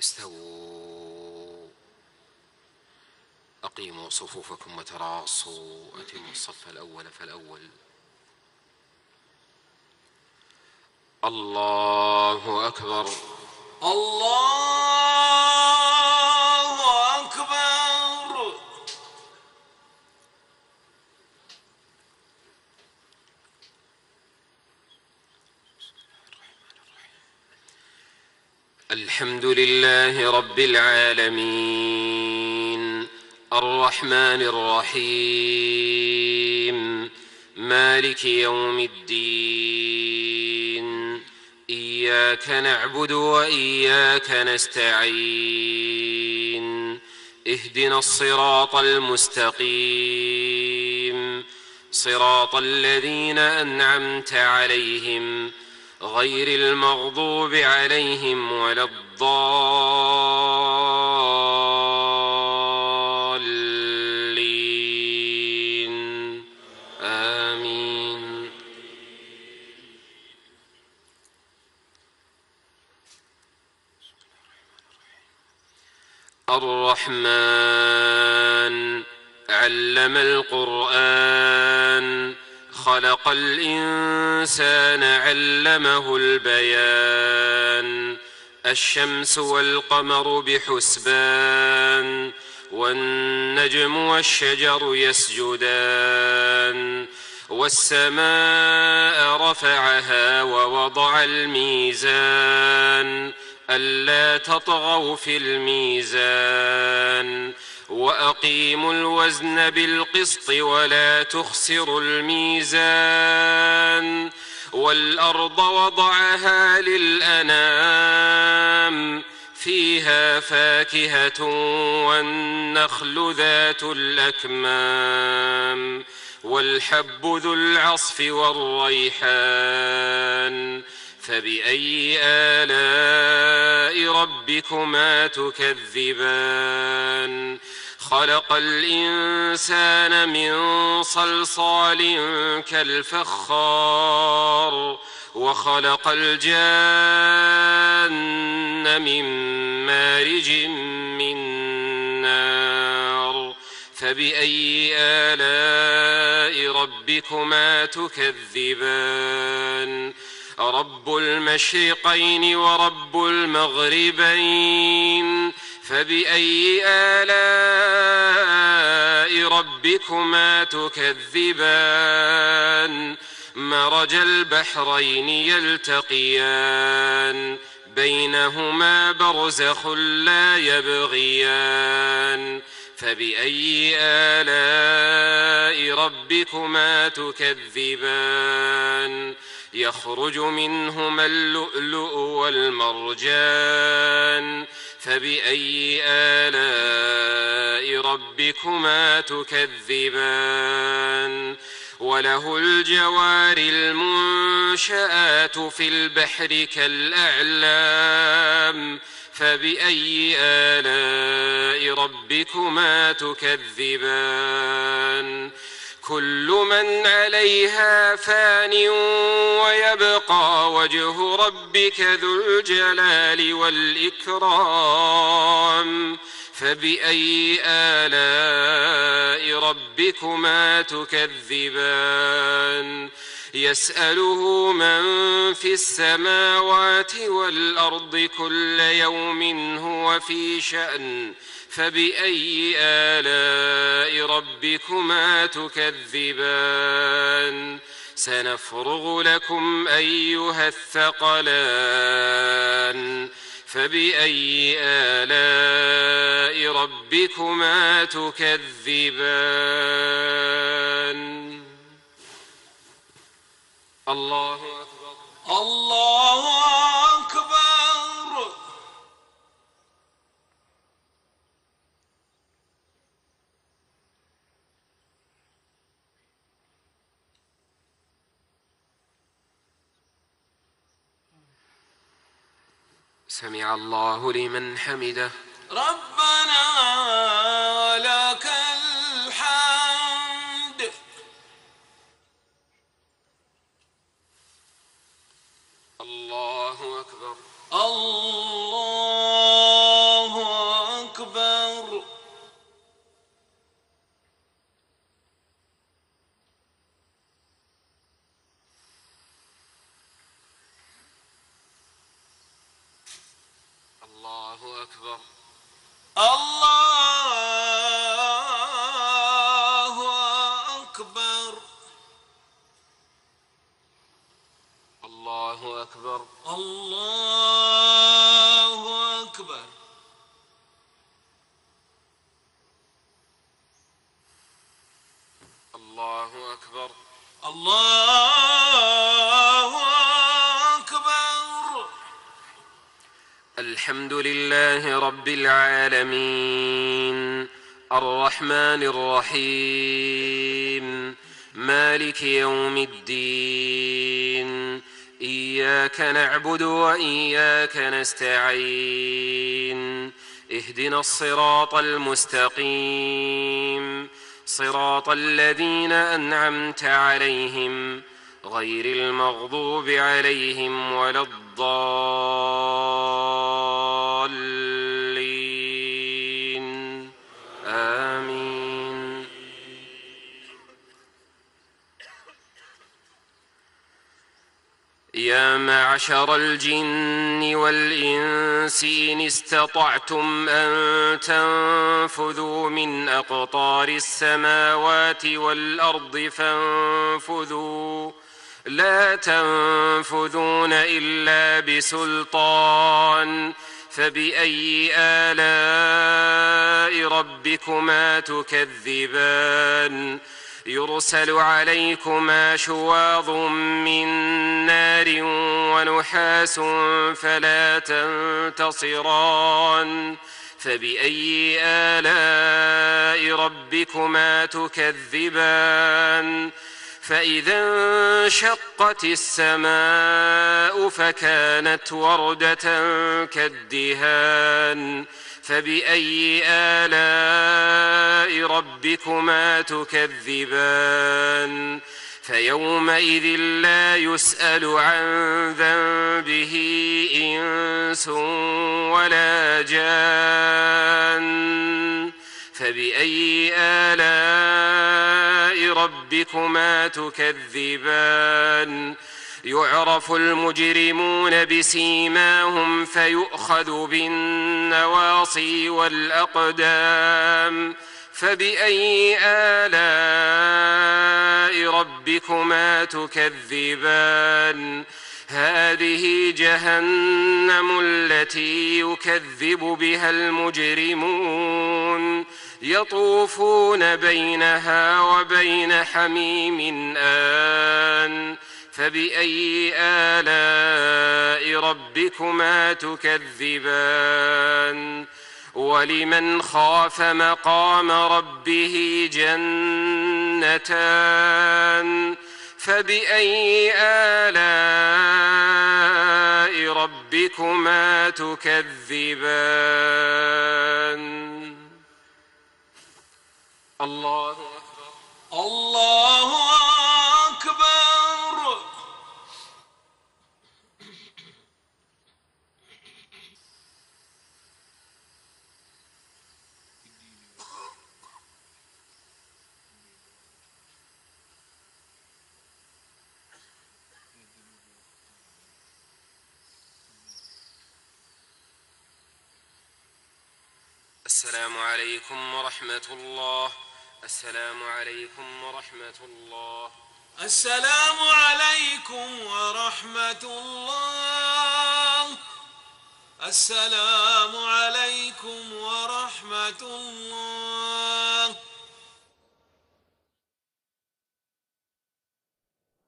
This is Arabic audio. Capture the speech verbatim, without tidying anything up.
استووا أقيموا صفوفكم وتراصوا أتموا الصف الأول فالأول. الله أكبر. الله أكبر. الحمد لله رب العالمين الرحمن الرحيم مالك يوم الدين. إياك نعبد وإياك نستعين. اهدنا الصراط المستقيم صراط الذين أنعمت عليهم غير المغضوب عليهم ولا الضالين. آمين. الرحمن علم القرآن خلق الإنسان علمه البيان. الشمس والقمر بحسبان والنجم والشجر يسجدان. والسماء رفعها ووضع الميزان ألا تطغوا في الميزان وأقيموا الوزن بالقسط ولا تخسروا الميزان. والأرض وضعها للأنام فيها فاكهة والنخل ذات الأكمام والحب ذو العصف والريحان. فبأي آلاء ربكما تكذبان؟ خلق الإنسان من صلصال كالفخار وخلق الجان من مارج من نار. فبأي آلاء ربكما تكذبان؟ رب المشرقين ورب المغربين. فبأي آلاء ربكما تكذبان؟ مرج البحرين يلتقيان بينهما برزخ لا يبغيان. فبأي آلاء ربكما تكذبان؟ يخرج منهما اللؤلؤ والمرجان. فبأي آلاء ربكما تكذبان؟ وله الجوار المنشآت في البحر كالأعلام. فبأي آلاء ربكما تكذبان؟ كل من عليها فان ويبقى وجه ربك ذو الجلال والإكرام. فبأي آلاء ربكما تكذبان؟ يسأله من في السماوات والأرض كل يوم هو في شأن. فبأي آلاء ربكما تكذبان؟ سنفرغ لكم أيها الثقلان. فبأي آلاء ربكما تكذبان؟ الله أكبر. الله أكبر. سمع الله لمن حمده. ربنا لك الحمد. الله أكبر. الله الله أكبر. الله أكبر. الله أكبر. الله أكبر. الله أكبر. الله أكبر. الحمد لله رب العالمين الرحمن الرحيم مالك يوم الدين، إياك نعبد وإياك نستعين، اهدنا الصراط المستقيم، صراط الذين أنعمت عليهم غير المغضوب عليهم ولا الضالين، آمين. يا معشر الجن والإنس إن استطعتم أن تنفذوا من أقطار السماوات والأرض فانفذوا، لا تنفذون إلا بسلطان، فبأي آلاء ربكما تكذبان؟ يرسل عليكما شواظ من نار ونحاس فلا تنتصران، فبأي آلاء ربكما تكذبان؟ فإذا انشقت السماء فكانت وردة كالدهان، فبأي آلاء ربكما تكذبان؟ فيومئذ لا يسأل عن ذنبه إنس ولا جان، فبأي آلاء ربكما تكذبان؟ يعرف المجرمون بسيماهم فيؤخذ بالنواصي والأقدام، فبأي آلاء ربكما تكذبان؟ هذه جهنم التي يكذب بها المجرمون، يطوفون بينها وبين حميم آن، فبأي آلاء ربكما تكذبان؟ ولمن خاف مقام ربه جنتان، فبأي آلاء ربكما تكذبان؟ الله أكبر. الله أكبر. السلام عليكم ورحمة الله. السلام عليكم ورحمة الله. السلام عليكم ورحمة الله. السلام عليكم ورحمة الله.